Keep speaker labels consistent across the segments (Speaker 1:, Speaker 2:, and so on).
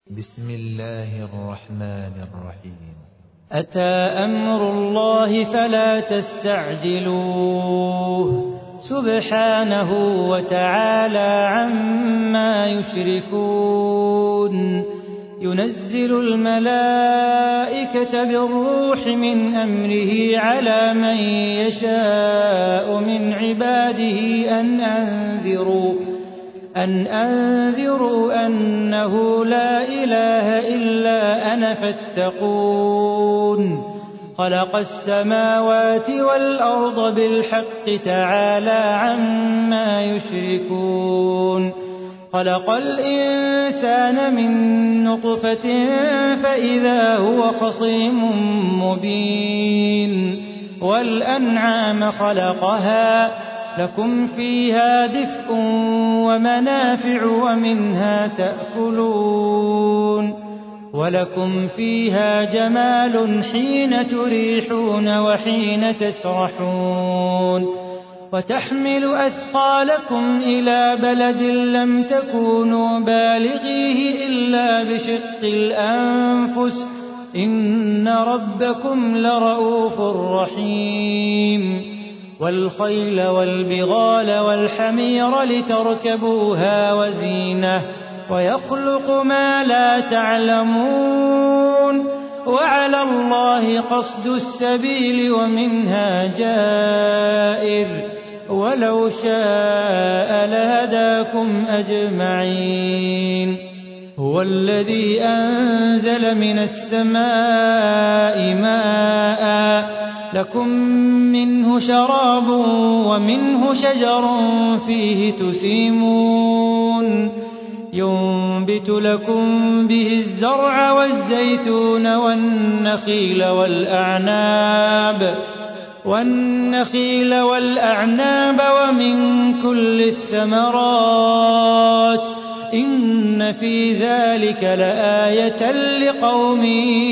Speaker 1: بسم الله الرحمن الرحيم.
Speaker 2: أتى أمر الله فلا تستعجلوه سبحانه وتعالى عما يشركون. ينزل الملائكة بالروح من أمره على من يشاء من عباده أن أنذروا أنه لا إله إلا أنا فاتقون. خلق السماوات والأرض بالحق تعالى عما يشركون. خلق الإنسان من نطفة فإذا هو خصيم مبين. والأنعام خلقها لكم فيها دفء ومنافع ومنها تأكلون. ولكم فيها جمال حين تريحون وحين تسرحون. وتحمل أثقالكم إلى بلد لم تكونوا بالغيه إلا بشق الأنفس إن ربكم لرءوف رحيم. والخيل والبغال والحمير لتركبوها وزينة ويخلق ما لا تعلمون. وعلى الله قصد السبيل ومنها جائر ولو شاء لهداكم أجمعين. هو الذي أنزل من السماء ماء لكم منه شراب ومنه شجر فيه تسيمون. ينبت لكم به الزرع والزيتون والنخيل والأعناب ومن كل الثمرات إن في ذلك لآية لقوم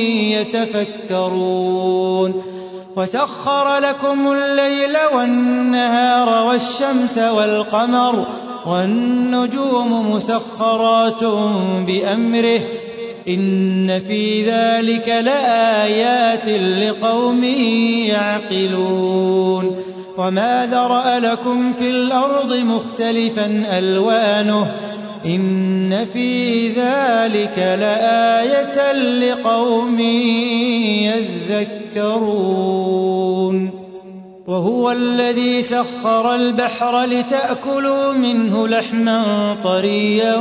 Speaker 2: يتفكرون. وسخر لكم الليل والنهار والشمس والقمر والنجوم مسخرات بأمره إن في ذلك لآيات لقوم يعقلون. وما ذرأ لكم في الأرض مختلفا ألوانه إن في ذلك لآية لقوم يذكرون. وهو الذي سخر البحر لتأكلوا منه لحما طريا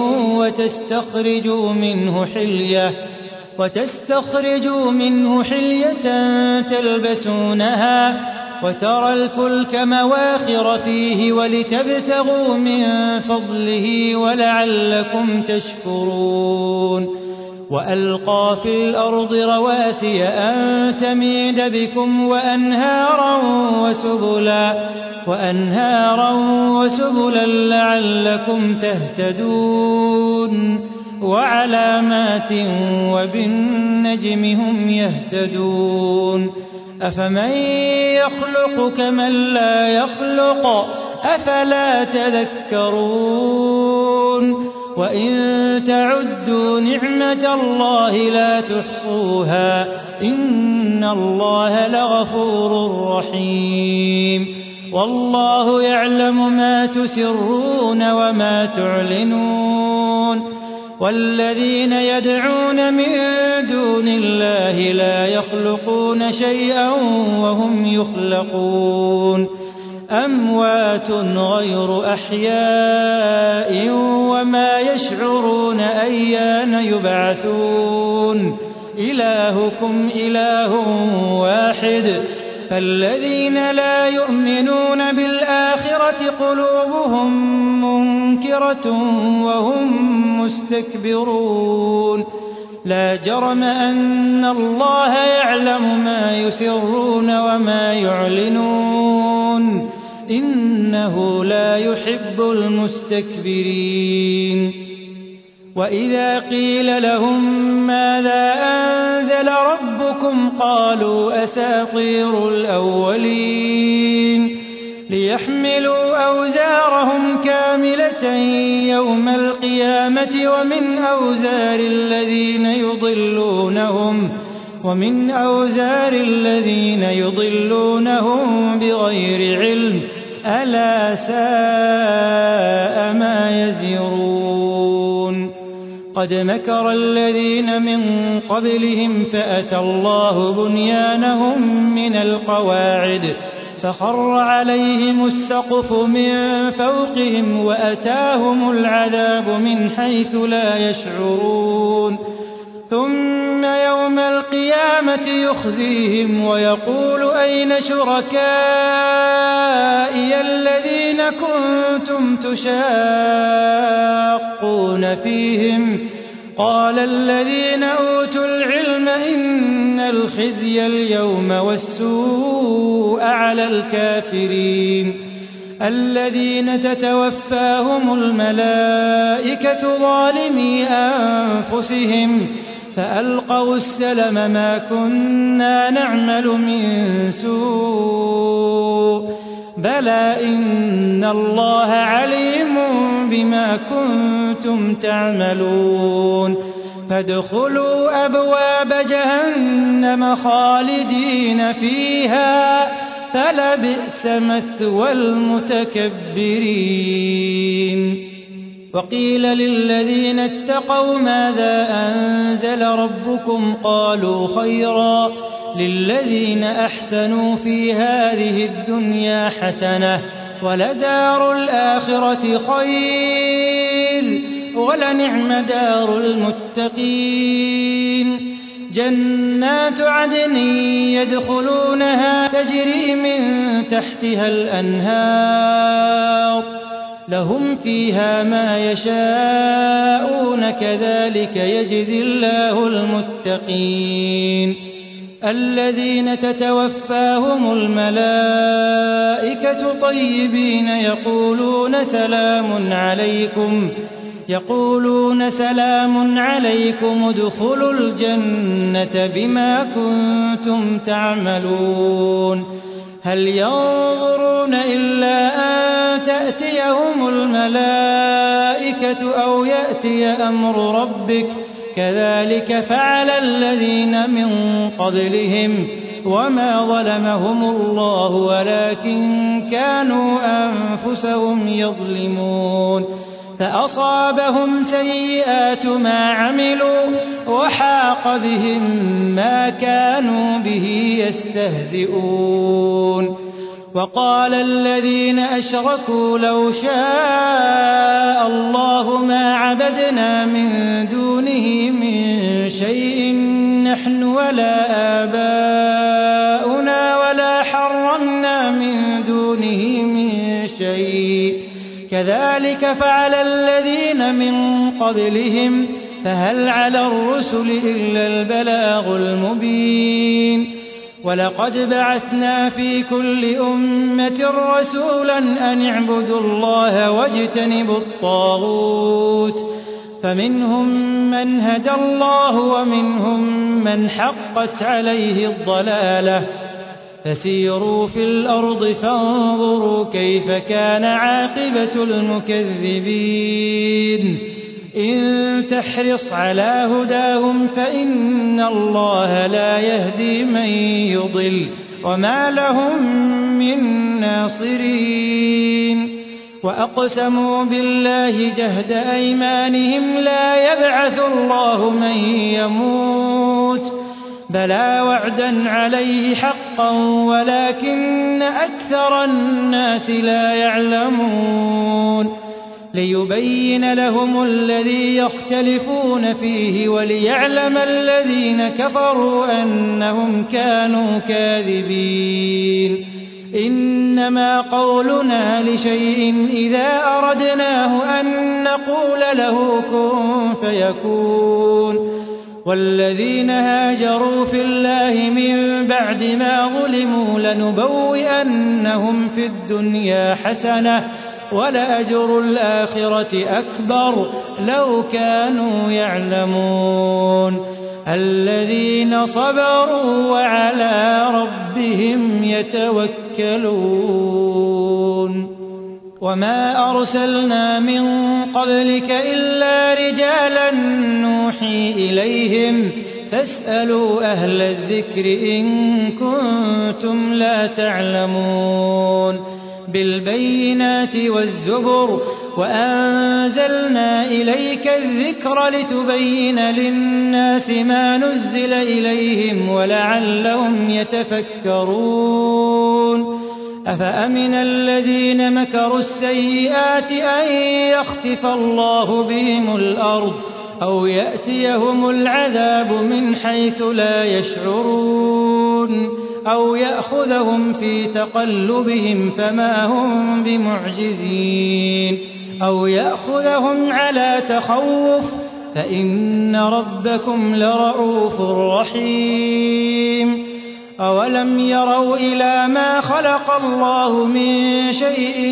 Speaker 2: وتستخرجوا منه حلية تلبسونها وترى الفلك مواخر فيه ولتبتغوا من فضله ولعلكم تشكرون. وألقى في الأرض رواسي أن تميد بكم وأنهارا وسبلا لعلكم تهتدون. وعلامات وبالنجم هم يهتدون. أفمن يخلق كمن لا يخلق أفلا تذكرون. وإن تعدوا نعمة الله لا تحصوها إن الله لغفور رحيم. والله يعلم ما تسرون وما تعلنون. والذين يدعون من دون الله لا يخلقون شيئا وهم يخلقون. أموات غير أحياء وما يشعرون أيان يبعثون. إلهكم إله واحد فالذين لا يؤمنون بالآخرة قلوبهم منكرة وهم مستكبرون. لا جرم أن الله يعلم ما يسرون وما يعلنون إنه لا يحب المستكبرين. وإذا قيل لهم ماذا أنزل ربكم قالوا أساطير الأولين. ليحملوا أوزارهم أجورهم كاملة يوم القيامة ومن أوزار الذين يضلونهم بغير علم ألا ساء ما يزرون قد مكر الذين من قبلهم فأتى الله بنيانهم من القواعد فخر عليهم السقف من فوقهم وأتاهم العذاب من حيث لا يشعرون ثم يوم القيامة يخزيهم ويقول أين شركائي الذين كنتم تشاقون فيهم قال الذين أوتوا العلم إن الخزي اليوم والسوء على الكافرين الذين تتوفاهم الملائكة ظالمي أنفسهم فألقوا السلم ما كنا نعمل من سوء بلى إن الله عليم بما كنتم تعملون فادخلوا أبواب جهنم خالدين فيها فلبئس مثوى المتكبرين وقيل للذين اتقوا ماذا أنزل ربكم قالوا خيرا للذين أحسنوا في هذه الدنيا حسنة ولدار الآخرة خير ولنعم دار المتقين جنات عدن يدخلونها تجري من تحتها الأنهار لهم فيها ما يشاءون كذلك يجزي الله المتقين الذين تتوفاهم الملائكة طيبين يقولون سلام عليكم ادخلوا الجنة بما كنتم تعملون هل ينظرون إلا أن تأتيهم الملائكة أو يأتي أمر ربك كذلك فعل الذين من قبلهم وما ظلمهم الله ولكن كانوا أنفسهم يظلمون فأصابهم سيئات ما عملوا وحاق بهم ما كانوا به يستهزئون وقال الذين أشركوا لو شاء الله ما عبدنا من دونه من شيء نحن ولا آباؤنا ولا حرمنا من دونه من شيء كذلك فعل الذين من قبلهم فهل على الرسل إلا البلاغ المبين ولقد بعثنا في كل أمة رسولا أن اعبدوا الله واجتنبوا الطاغوت فمنهم من هدى الله ومنهم من حقت عليه الضلالة فسيروا في الأرض فانظروا كيف كان عاقبة المكذبين إن تحرص على هداهم فإن الله لا يهدي من يضل وما لهم من ناصرين وأقسموا بالله جهد أيمانهم لا يبعث الله من يموت بلى وعدا عليه حقا ولكن أكثر الناس لا يعلمون ليبين لهم الذي يختلفون فيه وليعلم الذين كفروا أنهم كانوا كاذبين إنما قولنا لشيء إذا أردناه أن نقول له كن فيكون والذين هاجروا في الله من بعد ما ظلموا لنبوئنهم في الدنيا حسنة ولأجر الآخرة أكبر لو كانوا يعلمون الذين صبروا وعلى ربهم يتوكلون وما أرسلنا من قبلك إلا رجالا نوحي إليهم فاسألوا أهل الذكر إن كنتم لا تعلمون بالبينات والزبر وأنزلنا إليك الذكر لتبين للناس ما نزل إليهم ولعلهم يتفكرون أفأمن الذين مكروا السيئات أن يخسف الله بهم الأرض أو يأتيهم العذاب من حيث لا يشعرون أو يأخذهم في تقلبهم فما هم بمعجزين أو يأخذهم على تخوف فإن ربكم لرءوف رحيم أولم يروا إلى ما خلق الله من شيء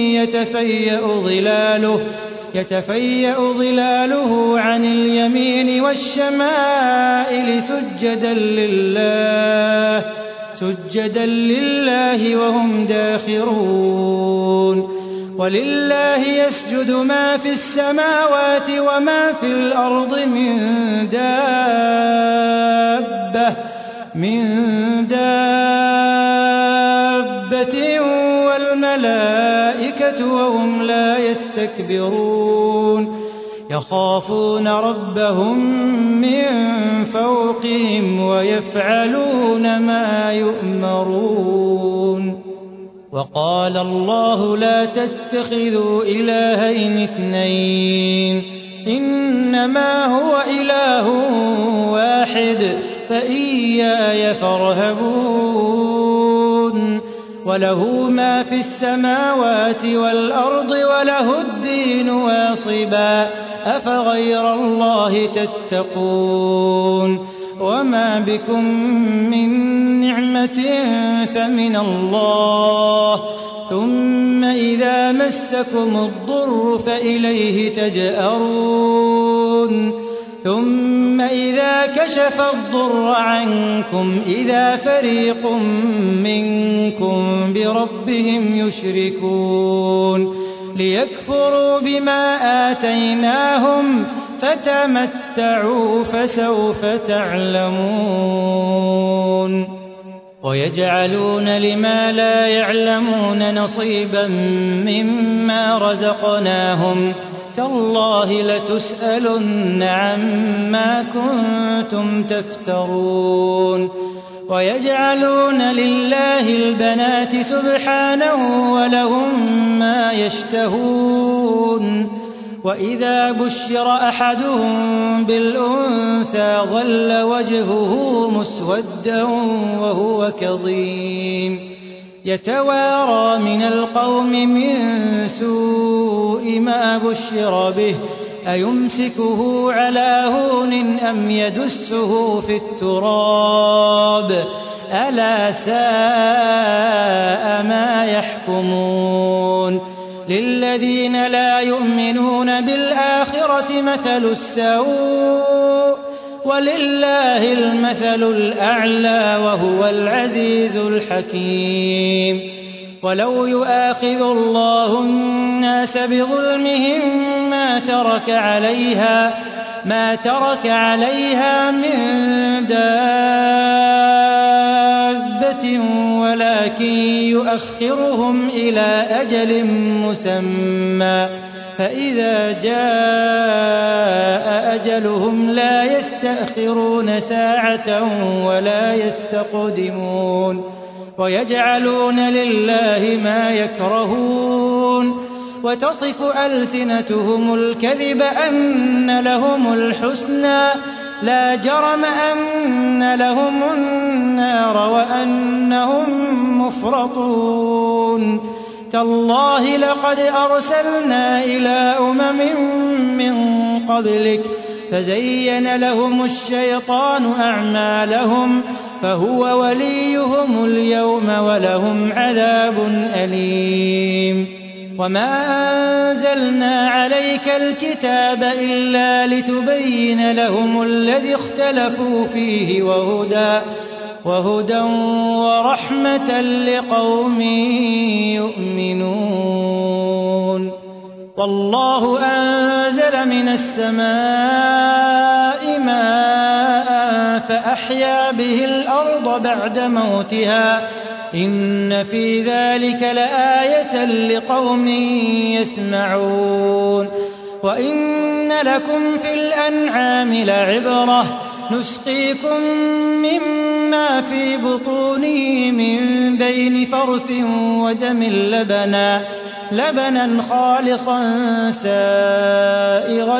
Speaker 2: يتفيأ ظلاله عن اليمين والشمائل سجدا لله وهم داخرون ولله يسجد ما في السماوات وما في الأرض من دابة والملائكة وهم لا يستكبرون يخافون ربهم من فوقهم ويفعلون ما يؤمرون وقال الله لا تتخذوا إلهين اثنين إنما هو إله واحد فإياي فارهبون وله ما في السماوات والأرض وله الدين واصبا أفغير الله تتقون وما بكم من نعمة فمن الله ثم إذا مسكم الضر فإليه تجأرون ثم إذا كشف الضر عنكم إذا فريق منكم بربهم يشركون ليكفروا بما آتيناهم فتمتعوا فسوف تعلمون ويجعلون لما لا يعلمون نصيبا مما رزقناهم تالله لتسألن عما كنتم تفترون ويجعلون لله البنات سبحانه ولهم ما يشتهون وإذا بشر أحدهم بالأنثى ظل وجهه مسودا وهو كظيم يتوارى من القوم من سوء ما بشر به أيمسكه على هون أم يدسه في التراب ألا ساء ما يحكمون للذين لا يؤمنون بالآخرة مثل السوء ولله المثل الأعلى وهو العزيز الحكيم ولو يؤاخذ الله الناس بظلمهم ما ترك عليها من دابة ولكن يؤخرهم إلى أجل مسمى فإذا جاء أجلهم لا يستأخرون ساعة ولا يستقدمون ويجعلون لله ما يكرهون وتصف ألسنتهم الكذب أن لهم الحسنى لا جرم أن لهم النار وأنهم مفرطون تالله لقد أرسلنا إلى من قبلك فزين لهم الشيطان أعمالهم فهو وليهم اليوم ولهم عذاب أليم وما أنزلنا عليك الكتاب إلا لتبين لهم الذي اختلفوا فيه وهدى ورحمة لقوم يؤمنون والله أنزل من السماء ماء فأحيا به الأرض بعد موتها إن في ذلك لآية لقوم يسمعون وإن لكم في الأنعام لعبرة نسقيكم مما في بطونه من بين فرث ودم لبنا خالصا سائغا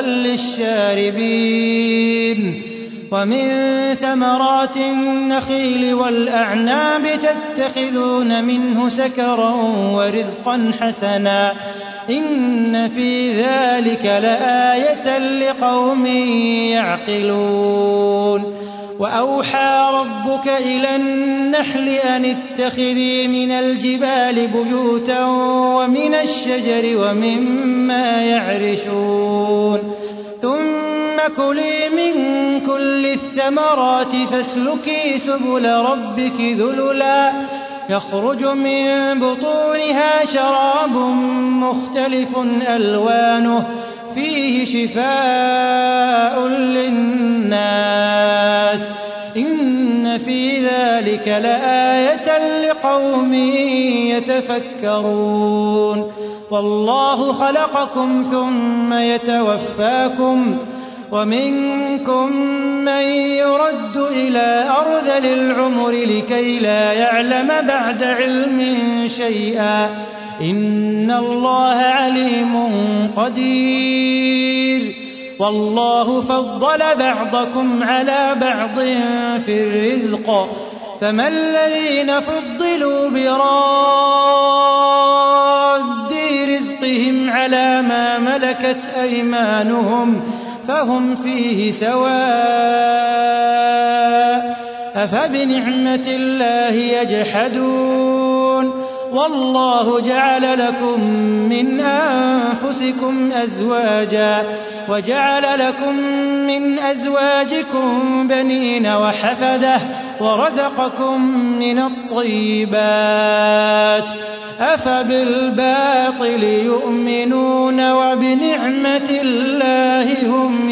Speaker 2: للشاربين ومن ثمرات النخيل والأعناب تتخذون منه سكرا ورزقا حسنا إن في ذلك لآية لقوم يعقلون وأوحى ربك إلى النحل أن اتخذي من الجبال بيوتا ومن الشجر ومما يعرشون ثم كلي من كل الثمرات فاسلكي سبل ربك ذللا يخرج من بطونها شراب مختلف ألوانه فيه شفاء للناس إن في ذلك لآية لقوم يتفكرون والله خلقكم ثم يتوفاكم ومنكم من يرد إلى أرذل العمر لكي لا يعلم بعد علم شيئا إن الله عليم قدير والله فضل بعضكم على بعض في الرزق فما الذين فضلوا براد رزقهم على ما ملكت أيمانهم فهم فيه سواء أفبنعمة الله يجحدون والله جعل لكم من أنفسكم أزواجا وجعل لكم من أزواجكم بنين وحفدة ورزقكم من الطيبات أفبالباطل يؤمنون وبنعمة الله هم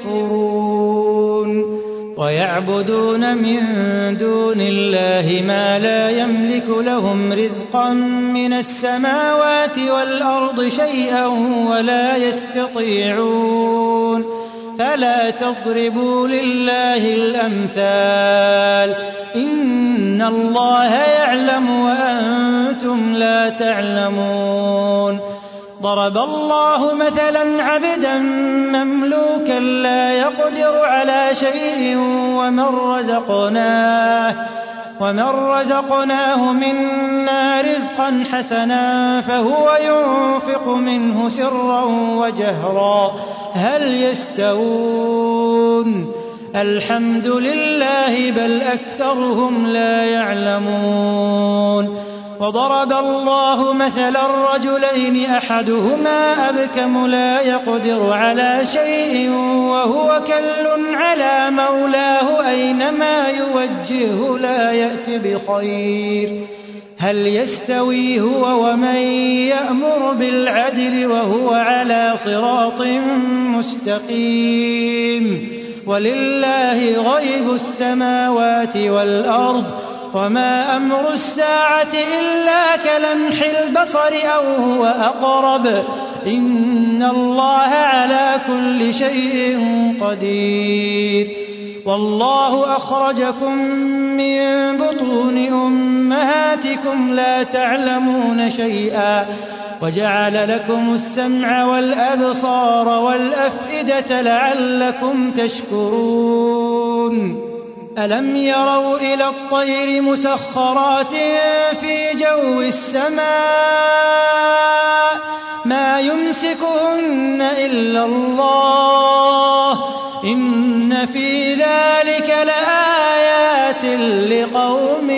Speaker 2: يكفرون ويعبدون من دون الله ما لا يملك لهم رزقا من السماوات والأرض شيئا ولا يستطيعون فلا تضربوا لله الأمثال إن الله يعلم وأنتم لا تعلمون ضرب الله مثلا عبدا مملوكا لا يقدر على شيء ومن رزقناه منا رزقا حسنا فهو ينفق منه سرا وجهرا هل يستوون الحمد لله بل أكثرهم لا يعلمون وضرب الله مثلا رجلين أحدهما أبكم لا يقدر على شيء وهو كل على مولاه أينما يوجهه لا يأت بخير هل يستوي هو ومن يأمر بالعدل وهو على صراط مستقيم ولله غيب السماوات والأرض وما أمر الساعة إلا كلمح البصر أو هو أقرب إن الله على كل شيء قدير والله أخرجكم من بطون أمهاتكم لا تعلمون شيئا وجعل لكم السمع والأبصار والأفئدة لعلكم تشكرون ألم يروا إلى الطير مسخرات في جو السماء ما يمسكهن إلا الله إن في ذلك لآيات لقوم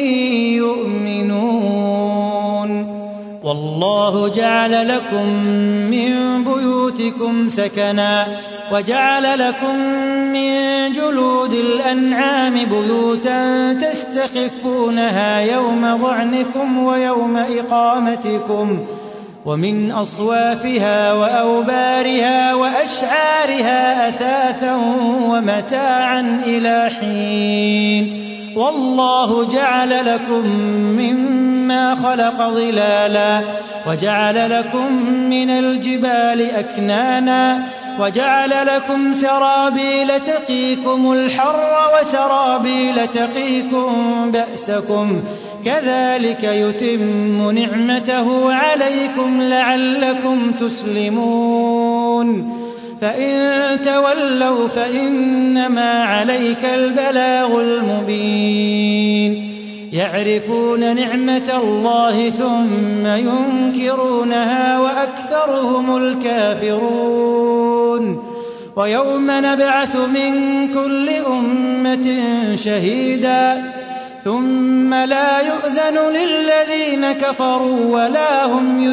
Speaker 2: يؤمنون والله جعل لكم من بيوتكم سكنا وجعل لكم من جلود الأنعام بيوتا تستخفونها يوم ظعنكم ويوم إقامتكم ومن أصوافها وأوبارها وأشعارها أثاثا ومتاعا إلى حين والله جعل لكم مما خلق ظلالا وجعل لكم من الجبال أكنانا وجعل لكم سرابيل تقيكم الحر وسرابيل تقيكم بأسكم كذلك يتم نعمته عليكم لعلكم تسلمون فإن تولوا فإنما عليك البلاغ المبين يعرفون نعمة الله ثم ينكرونها وأكثرهم الكافرون ويوم نبعث من كل أمة شهيدا ثم لا يؤذن للذين كفروا ولا هم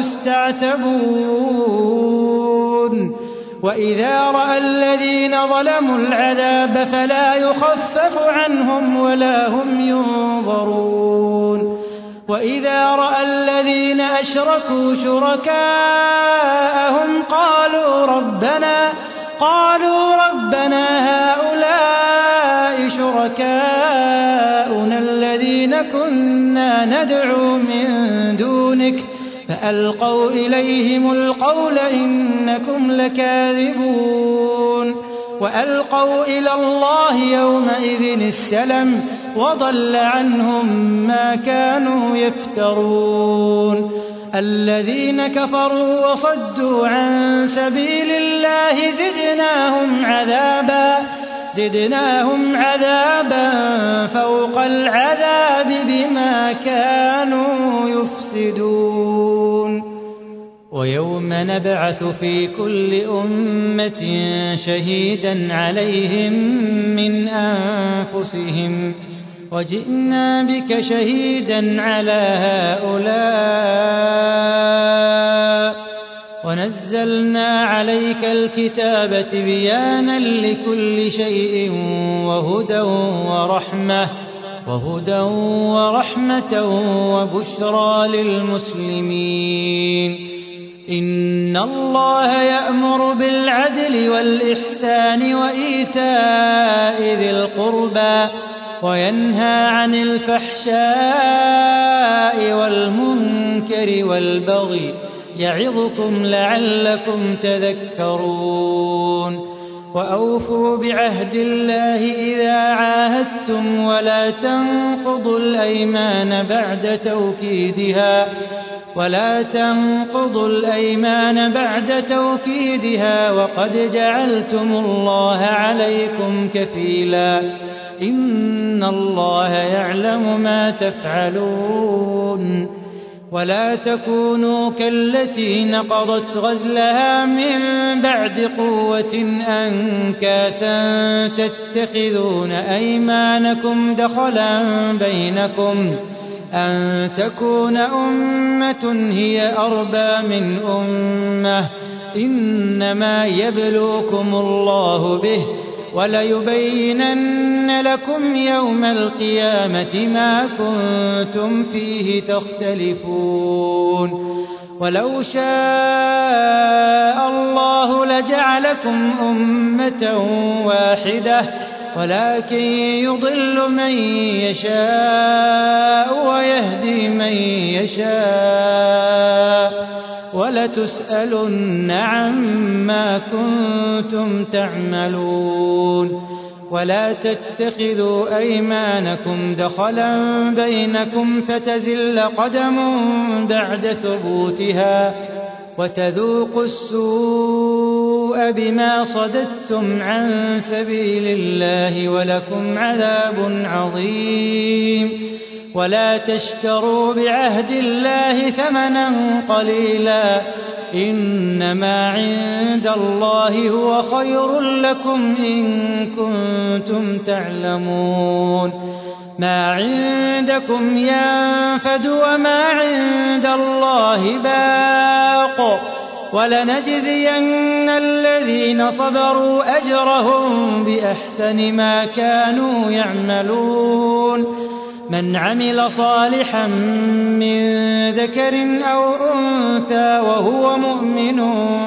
Speaker 2: يستعتبون وإذا رأى الذين ظلموا العذاب فلا يخفف عنهم ولا هم ينظرون وإذا رأى الذين أشركوا شركاءهم قالوا ربنا هؤلاء شركاؤنا الذين كنا ندعو من دونك فألقوا إليهم القول إنكم لكاذبون وألقوا إلى الله يومئذ السلم وضل عنهم ما كانوا يفترون الذين كفروا وصدوا عن سبيل الله زدناهم عذابا فوق العذاب بما كانوا يفسدون ويوم نبعث في كل أمة شهيدا عليهم من أنفسهم وجئنا بك شهيدا على هؤلاء ونزلنا عليك الكتاب بيانا لكل شيء وهدى ورحمة وبشرى للمسلمين إن الله يأمر بالعدل والإحسان وإيتاء ذي القربى وينهى عن الفحشاء والمنكر والبغي يعظكم لعلكم تذكرون وأوفوا بعهد الله إذا عاهدتم ولا تنقضوا الأيمان بعد توكيدها وقد جعلتم الله عليكم كفيلا إن الله يعلم ما تفعلون ولا تكونوا كالتي نقضت غزلها من بعد قوة أنكاثا تتخذون أيمانكم دخلا بينكم أن تكون أمة هي أربى من أمة إنما يبلوكم الله به وليبينن لكم يوم القيامة ما كنتم فيه تختلفون ولو شاء الله لجعلكم أمة واحدة ولكن يضل من يشاء ويهدي من يشاء ولتسألن عما كنتم تعملون ولا تتخذوا أيمانكم دخلا بينكم فتزل قدم بعد ثبوتها وتذوقوا السوء بما صددتم عن سبيل الله ولكم عذاب عظيم ولا تشتروا بعهد الله ثمنا قليلا إنما عند الله هو خير لكم إن كنتم تعلمون ما عندكم ينفد وما عند الله باق ولنجزين الذين صبروا أجرهم بأحسن ما كانوا يعملون من عمل صالحا من ذكر أو أنثى وهو مؤمن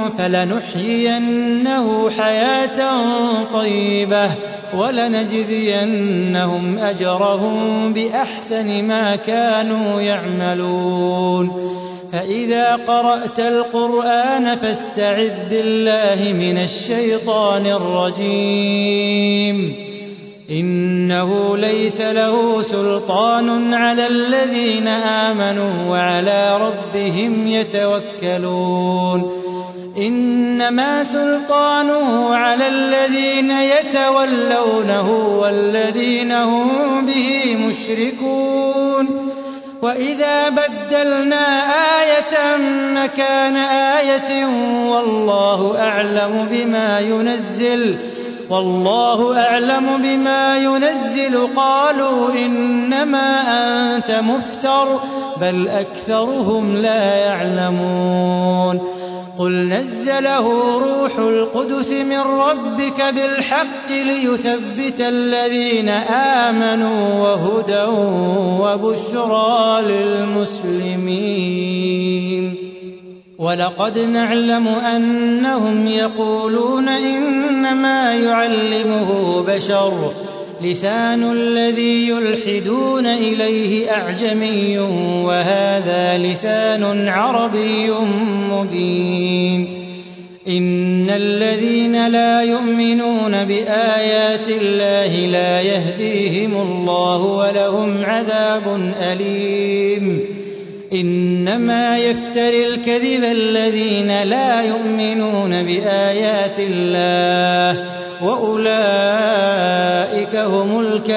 Speaker 2: فلنحيينه حياة طيبة ولنجزينهم أجرهم بأحسن ما كانوا يعملون فإذا قرأت القرآن فاستعذ بالله من الشيطان الرجيم إنه ليس له سلطان على الذين آمنوا وعلى ربهم يتوكلون إنما سلطانه على الذين يتولونه والذين هم به مشركون وإذا بدلنا آية مكان آية والله أعلم بما ينزل قالوا إنما أنت مفتر بل أكثرهم لا يعلمون قل نزله روح القدس من ربك بالحق ليثبت الذين آمنوا وهدى وبشرى للمسلمين ولقد نعلم أنهم يقولون إنما يعلمه بشر لسان الذي يلحدون إليه أعجمي وهذا لسان عربي مبين إن الذين لا يؤمنون بآيات الله لا يهديهم الله ولهم عذاب أليم إنما يفتري الكذب الذين لا يؤمنون بآيات الله وأولئك هم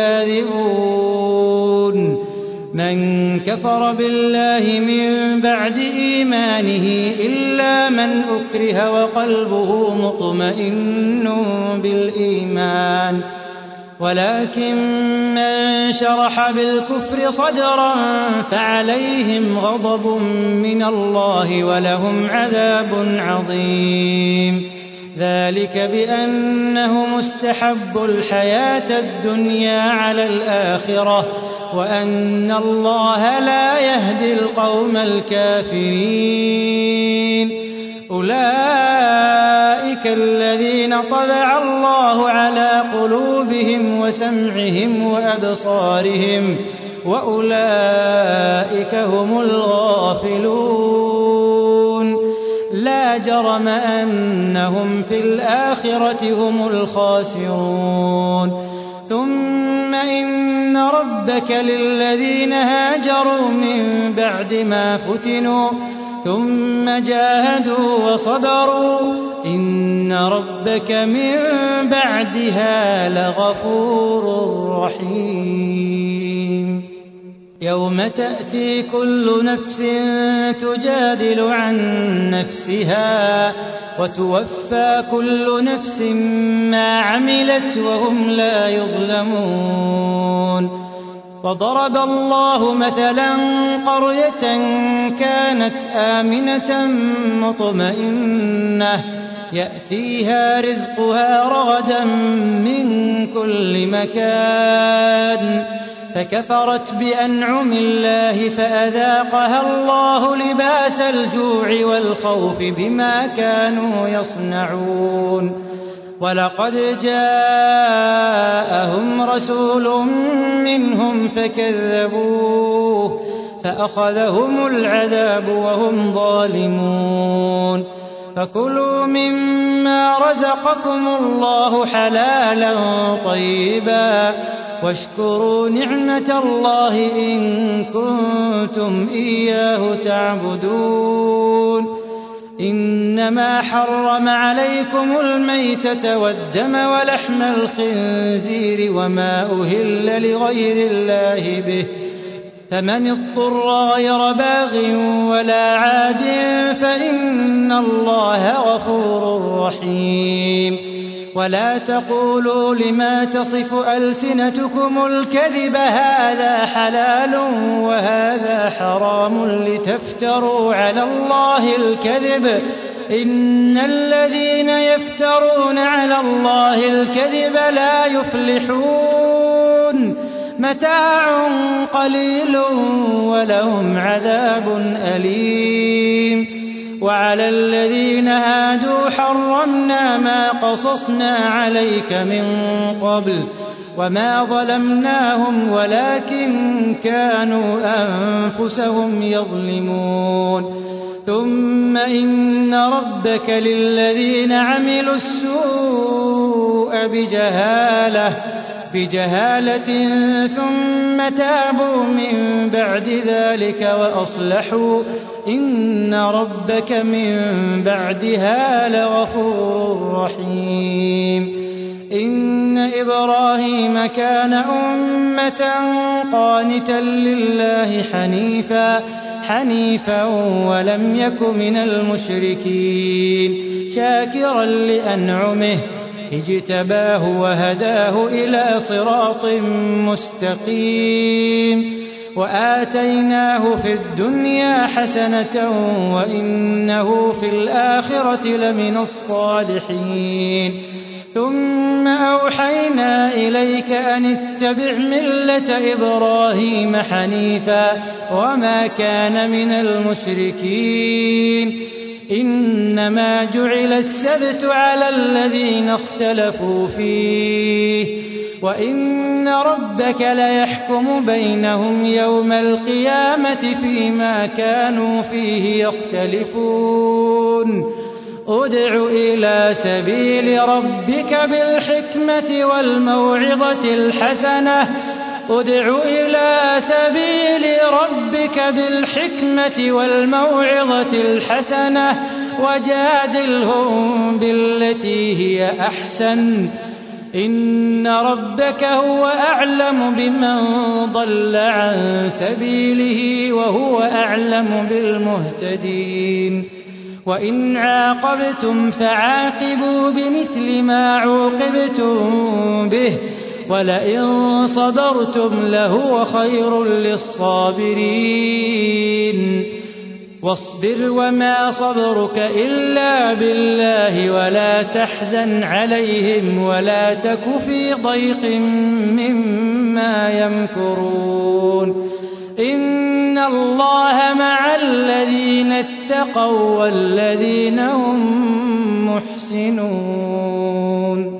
Speaker 2: الكاذبون من كفر بالله من بعد إيمانه إلا من أكره وقلبه مطمئن بالإيمان ولكن من شرح بالكفر صدرا فعليهم غضب من الله ولهم عذاب عظيم ذلك بأنهم استحبوا الحياة الدنيا على الآخرة وأن الله لا يهدي القوم الكافرين أولئك الذين طبع الله على قلوبهم وسمعهم وأبصارهم وأولئك هم الغافلون لا جرم أنهم في الآخرة هم الخاسرون ثم إن ربك للذين هاجروا من بعد ما فتنوا ثم جاهدوا وصبروا إن ربك من بعدها لغفور رحيم يوم تأتي كل نفس تجادل عن نفسها وتوفى كل نفس ما عملت وهم لا يظلمون وضرب الله مثلا قرية كانت آمنة مطمئنة يأتيها رزقها رغدا من كل مكان فكفرت بأنعم الله فأذاقها الله لباس الجوع والخوف بما كانوا يصنعون ولقد جاءهم رسول منهم فكذبوه فأخذهم العذاب وهم ظالمون فكلوا مما رزقكم الله حلالا طيبا واشكروا نعمة الله إن كنتم إياه تعبدون إنما حرم عليكم الميتة والدم ولحم الخنزير وما أهل لغير الله به فمن اضطر غير باغ ولا عاد فإن الله غفور رحيم ولا تقولوا لما تصف ألسنتكم الكذب هذا حلال وهذا حرام لتفتروا على الله الكذب إن الذين يفترون على الله الكذب لا يفلحون متاع قليل ولهم عذاب أليم. وعلى الذين هادوا حرمنا ما قصصنا عليك من قبل وما ظلمناهم ولكن كانوا أنفسهم يظلمون. ثم إن ربك للذين عملوا السوء بجهالة ثم تابوا من بعد ذلك وأصلحوا إن ربك من بعدها لغفور رحيم. إن إبراهيم كان أمة قانتا لله حنيفا ولم يك من المشركين شاكرا لأنعمه اجتباه وهداه إلى صراط مستقيم. وآتيناه في الدنيا حسنة وإنه في الآخرة لمن الصالحين. ثم أوحينا إليك أن اتبع ملة إبراهيم حنيفا وما كان من المشركين. إنما جعل السبت على الذين اختلفوا فيه وإن ربك ليحكم بينهم يوم القيامة فيما كانوا فيه يختلفون. ادع إلى سبيل ربك بالحكمة والموعظة الحسنة وجادلهم بالتي هي أحسن إن ربك هو أعلم بمن ضل عن سبيله وهو أعلم بالمهتدين. وإن عاقبتم فعاقبوا بمثل ما عوقبتم به ولئن صبرتم لهو خير للصابرين. واصبر وما صبرك إلا بالله ولا تحزن عليهم ولا تك في ضيق مما يمكرون. إن الله مع الذين اتقوا والذين هم محسنون.